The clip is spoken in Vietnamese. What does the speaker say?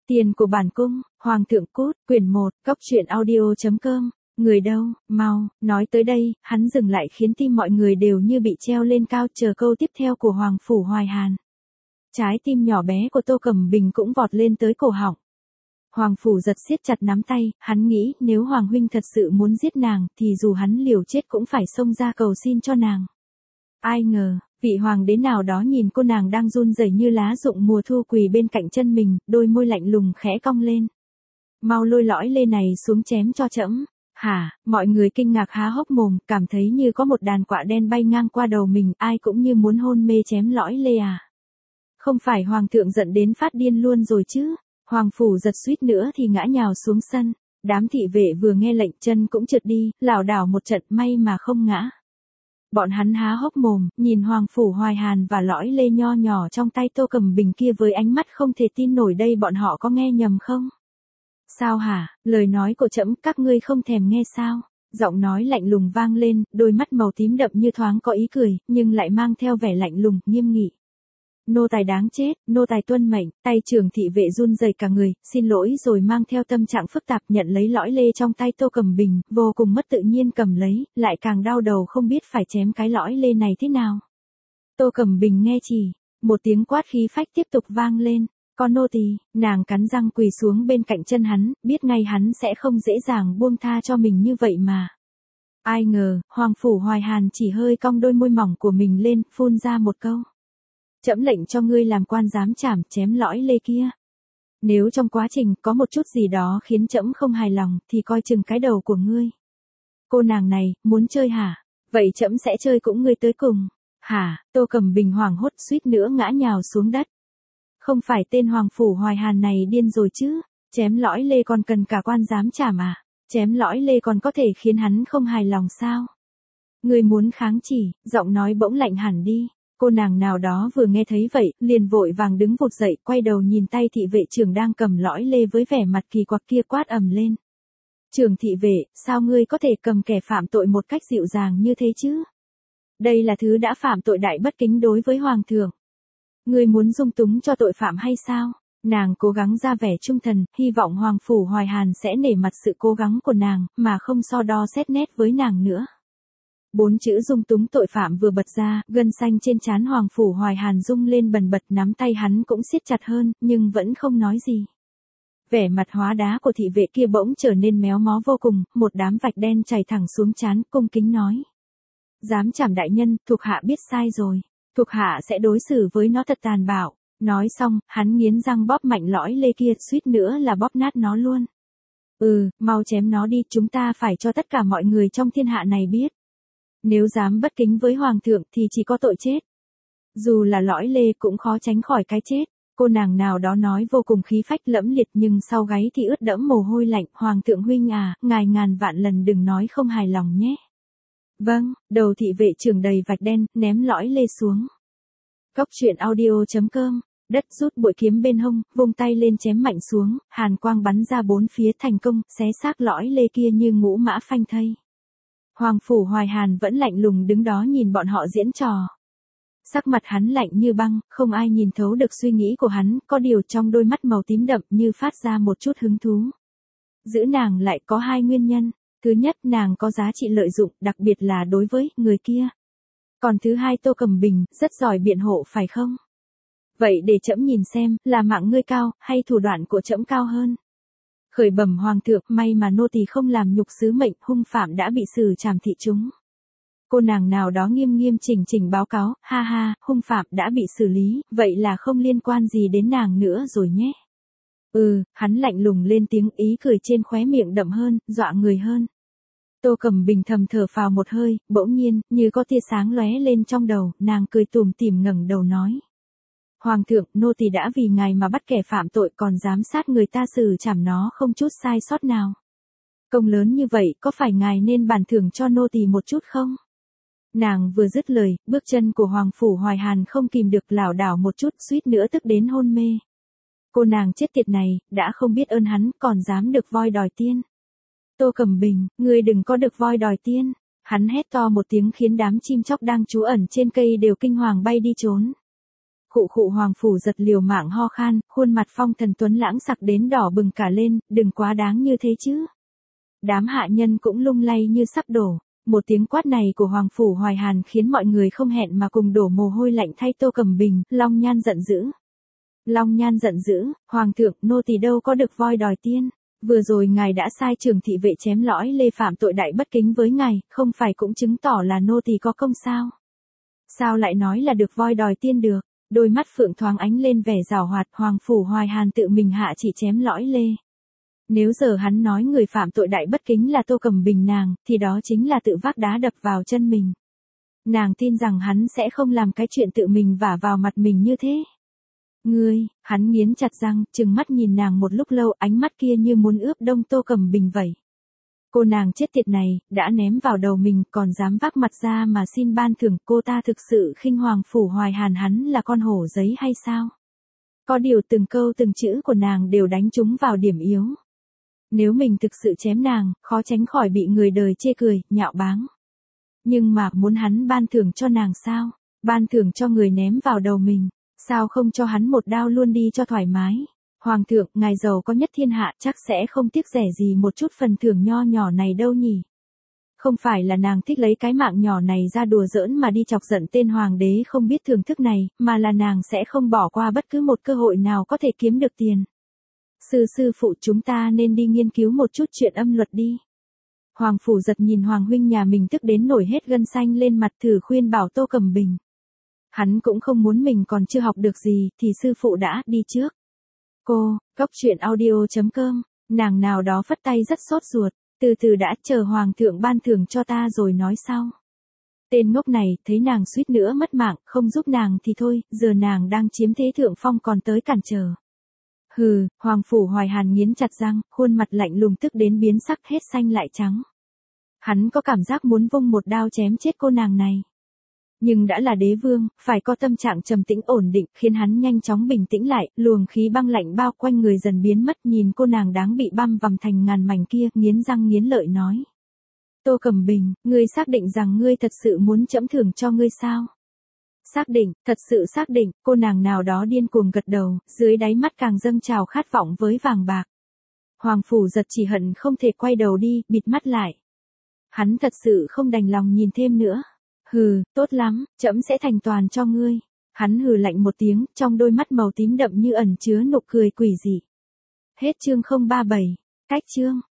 Tiền của bản cung, Hoàng thượng cút, quyển 1, cóc truyện audio.com. Người đâu, mau, nói tới đây, hắn dừng lại khiến tim mọi người đều như bị treo lên cao chờ câu tiếp theo của Hoàng Phủ Hoài Hàn. Trái tim nhỏ bé của Tô Cẩm Bình cũng vọt lên tới cổ họng. Hoàng Phủ giật siết chặt nắm tay, hắn nghĩ nếu Hoàng huynh thật sự muốn giết nàng thì dù hắn liều chết cũng phải xông ra cầu xin cho nàng. Ai ngờ, vị hoàng đế nào đó nhìn cô nàng đang run rẩy như lá rụng mùa thu quỳ bên cạnh chân mình, đôi môi lạnh lùng khẽ cong lên. Mau lôi lõi lê này xuống chém cho trẫm. Hả, mọi người kinh ngạc há hốc mồm, cảm thấy như có một đàn quạ đen bay ngang qua đầu mình, ai cũng như muốn hôn mê chém lõi lê à. Không phải hoàng thượng giận đến phát điên luôn rồi chứ. Hoàng Phủ giật suýt nữa thì ngã nhào xuống sân. Đám thị vệ vừa nghe lệnh chân cũng trượt đi, lảo đảo một trận, may mà không ngã. Bọn hắn há hốc mồm, nhìn Hoàng Phủ Hoài Hàn và lõi lê nho nhỏ trong tay Tô Cẩm Bình kia với ánh mắt không thể tin nổi. Đây bọn họ có nghe nhầm không? Sao hả, lời nói của trẫm các ngươi không thèm nghe sao? Giọng nói lạnh lùng vang lên, đôi mắt màu tím đậm như thoáng có ý cười, nhưng lại mang theo vẻ lạnh lùng, nghiêm nghị. Nô tài đáng chết, nô tài tuân mệnh. Tay trưởng thị vệ run rẩy cả người, xin lỗi rồi mang theo tâm trạng phức tạp nhận lấy lõi lê trong tay Tô Cẩm Bình, vô cùng mất tự nhiên cầm lấy, lại càng đau đầu không biết phải chém cái lõi lê này thế nào. Tô Cẩm Bình nghe chỉ, một tiếng quát khí phách tiếp tục vang lên. Con nô tỳ, nàng cắn răng quỳ xuống bên cạnh chân hắn, biết ngay hắn sẽ không dễ dàng buông tha cho mình như vậy mà. Ai ngờ, Hoàng Phủ Hoài Hàn chỉ hơi cong đôi môi mỏng của mình lên, phun ra một câu. Trẫm lệnh cho ngươi làm quan giám chảm chém lõi lê kia. Nếu trong quá trình có một chút gì đó khiến trẫm không hài lòng thì coi chừng cái đầu của ngươi. Cô nàng này, muốn chơi hả? Vậy trẫm sẽ chơi cũng ngươi tới cùng. Hả? Tô Cẩm Bình hoảng hốt suýt nữa ngã nhào xuống đất. Không phải tên Hoàng Phủ Hoài Hàn này điên rồi chứ? Chém lõi lê còn cần cả quan giám chảm à? Chém lõi lê còn có thể khiến hắn không hài lòng sao? Ngươi muốn kháng chỉ, giọng nói bỗng lạnh hẳn đi. Cô nàng nào đó vừa nghe thấy vậy, liền vội vàng đứng vụt dậy, quay đầu nhìn tay thị vệ trưởng đang cầm lõi lê với vẻ mặt kỳ quặc kia quát ầm lên. Trưởng thị vệ, sao ngươi có thể cầm kẻ phạm tội một cách dịu dàng như thế chứ? Đây là thứ đã phạm tội đại bất kính đối với hoàng thượng. Ngươi muốn dung túng cho tội phạm hay sao? Nàng cố gắng ra vẻ trung thần, hy vọng Hoàng Phủ Hoài Hàn sẽ nể mặt sự cố gắng của nàng, mà không so đo xét nét với nàng nữa. 4 chữ dung túng tội phạm vừa bật ra, gân xanh trên trán Hoàng Phủ Hoài Hàn rung lên bần bật, nắm tay hắn cũng siết chặt hơn, nhưng vẫn không nói gì. Vẻ mặt hóa đá của thị vệ kia bỗng trở nên méo mó vô cùng, một đám vạch đen chảy thẳng xuống trán, cung kính nói. Dám chảm đại nhân, thuộc hạ biết sai rồi. Thuộc hạ sẽ đối xử với nó thật tàn bạo. Nói xong, hắn nghiến răng bóp mạnh lõi lê kia, suýt nữa là bóp nát nó luôn. Mau chém nó đi, chúng ta phải cho tất cả mọi người trong thiên hạ này biết. Nếu dám bất kính với hoàng thượng thì chỉ có tội chết. Dù là lõi lê cũng khó tránh khỏi cái chết. Cô nàng nào đó nói vô cùng khí phách lẫm liệt nhưng sau gáy thì ướt đẫm mồ hôi lạnh. Hoàng thượng huynh à, ngài ngàn vạn lần đừng nói không hài lòng nhé. Vâng, đầu thị vệ trưởng đầy vạch đen, ném lõi lê xuống. Cóc truyện audio.com. Đất rút bội kiếm bên hông, vung tay lên chém mạnh xuống, hàn quang bắn ra bốn phía thành công, xé xác lõi lê kia như ngũ mã phanh thây. Hoàng Phủ Hoài Hàn vẫn lạnh lùng đứng đó nhìn bọn họ diễn trò. Sắc mặt hắn lạnh như băng, không ai nhìn thấu được suy nghĩ của hắn, có điều trong đôi mắt màu tím đậm như phát ra một chút hứng thú. Giữ nàng lại có 2 nguyên nhân. Thứ nhất, nàng có giá trị lợi dụng, đặc biệt là đối với người kia. Còn thứ hai, Tô Cẩm Bình rất giỏi biện hộ phải không? Vậy để trẫm nhìn xem, là mạng ngươi cao, hay thủ đoạn của trẫm cao hơn? Khởi bẩm hoàng thượng, may mà nô tỳ không làm nhục sứ mệnh, hung phạm đã bị xử trảm thị chúng. Cô nàng nào đó nghiêm nghiêm chỉnh chỉnh báo cáo, ha ha, hung phạm đã bị xử lý, vậy là không liên quan gì đến nàng nữa rồi nhé. Hắn lạnh lùng lên tiếng, ý cười trên khóe miệng đậm hơn, dọa người hơn. Tô Cẩm Bình thầm thở phào một hơi, bỗng nhiên, như có tia sáng lóe lên trong đầu, nàng cười tủm tỉm ngẩng đầu nói. Hoàng thượng, nô tỳ đã vì ngài mà bắt kẻ phạm tội còn giám sát người ta xử trảm nó không chút sai sót nào. Công lớn như vậy, có phải ngài nên bàn thưởng cho nô tỳ một chút không? Nàng vừa dứt lời, bước chân của Hoàng Phủ Hoài Hàn không kìm được lảo đảo một chút, suýt nữa tức đến hôn mê. Cô nàng chết tiệt này, đã không biết ơn hắn, còn dám được voi đòi tiên. Tô Cẩm Bình, ngươi đừng có được voi đòi tiên. Hắn hét to một tiếng khiến đám chim chóc đang trú ẩn trên cây đều kinh hoàng bay đi trốn. Khụ khụ Hoàng Phủ Giật liều mạng ho khan, khuôn mặt phong thần tuấn lãng sặc đến đỏ bừng cả lên, đừng quá đáng như thế chứ. Đám hạ nhân cũng lung lay như sắp đổ. Một tiếng quát này của Hoàng Phủ Hoài Hàn khiến mọi người không hẹn mà cùng đổ mồ hôi lạnh thay Tô Cẩm Bình. Long Nhan giận dữ. Long Nhan giận dữ, Hoàng thượng, nô tỳ đâu có được voi đòi tiên. Vừa rồi ngài đã sai Trường thị vệ chém lõi Lê phạm tội đại bất kính với ngài, không phải cũng chứng tỏ là nô tỳ có công sao? Sao lại nói là được voi đòi tiên được? Đôi mắt phượng thoáng ánh lên vẻ giảo hoạt. Hoàng Phủ Hoài Hàn tự mình hạ chỉ chém lõi Lê. Nếu giờ hắn nói người phạm tội đại bất kính là Tô Cẩm Bình nàng, thì đó chính là tự vác đá đập vào chân mình. Nàng tin rằng hắn sẽ không làm cái chuyện tự mình vả vào mặt mình như thế. Ngươi, hắn nghiến chặt răng, trừng mắt nhìn nàng một lúc lâu, ánh mắt kia như muốn ướp đông Tô Cẩm Bình vậy. Cô nàng chết tiệt này, đã ném vào đầu mình, còn dám vác mặt ra mà xin ban thưởng, cô ta thực sự khinh Hoàng Phủ Hoài Hàn hắn là con hổ giấy hay sao? Có điều từng câu từng chữ của nàng đều đánh trúng vào điểm yếu. Nếu mình thực sự chém nàng, khó tránh khỏi bị người đời chê cười, nhạo báng. Nhưng mà muốn hắn ban thưởng cho nàng sao? Ban thưởng cho người ném vào đầu mình. Sao không cho hắn một đao luôn đi cho thoải mái? Hoàng thượng, ngài giàu có nhất thiên hạ chắc sẽ không tiếc rẻ gì một chút phần thưởng nho nhỏ này đâu nhỉ? Không phải là nàng thích lấy cái mạng nhỏ này ra đùa giỡn mà đi chọc giận tên hoàng đế không biết thưởng thức này, mà là nàng sẽ không bỏ qua bất cứ một cơ hội nào có thể kiếm được tiền. Sư phụ, chúng ta nên đi nghiên cứu một chút chuyện âm luật đi. Hoàng Phủ Giật nhìn Hoàng huynh nhà mình tức đến nổi hết gân xanh lên mặt, thử khuyên bảo Tô Cẩm Bình. Hắn cũng không muốn mình còn chưa học được gì, thì sư phụ đã đi trước. Cô, Cốc Truyện Audio.com, nàng nào đó phất tay rất sốt ruột, từ từ đã, chờ Hoàng thượng ban thưởng cho ta rồi nói sau. Tên ngốc này, thấy nàng suýt nữa mất mạng, không giúp nàng thì thôi, giờ nàng đang chiếm thế thượng phong còn tới cản trở. Hừ, Hoàng Phủ Hoài Hàn nghiến chặt răng, khuôn mặt lạnh lùng tức đến biến sắc hết xanh lại trắng. Hắn có cảm giác muốn vung một đao chém chết cô nàng này. Nhưng đã là đế vương, phải có tâm trạng trầm tĩnh ổn định, khiến hắn nhanh chóng bình tĩnh lại, luồng khí băng lạnh bao quanh người dần biến mất, nhìn cô nàng đáng bị băm vằm thành ngàn mảnh kia, nghiến răng nghiến lợi nói. Tô Cẩm Bình, ngươi xác định rằng ngươi thật sự muốn trẫm thưởng cho ngươi sao? Xác định, thật sự xác định, cô nàng nào đó điên cuồng gật đầu, dưới đáy mắt càng dâng trào khát vọng với vàng bạc. Hoàng Phủ Giật chỉ hận không thể quay đầu đi, bịt mắt lại. Hắn thật sự không đành lòng nhìn thêm nữa. Hừ, tốt lắm, trẫm sẽ thành toàn cho ngươi. Hắn hừ lạnh một tiếng, trong đôi mắt màu tím đậm như ẩn chứa nụ cười quỷ dị. Hết chương 037, cách chương.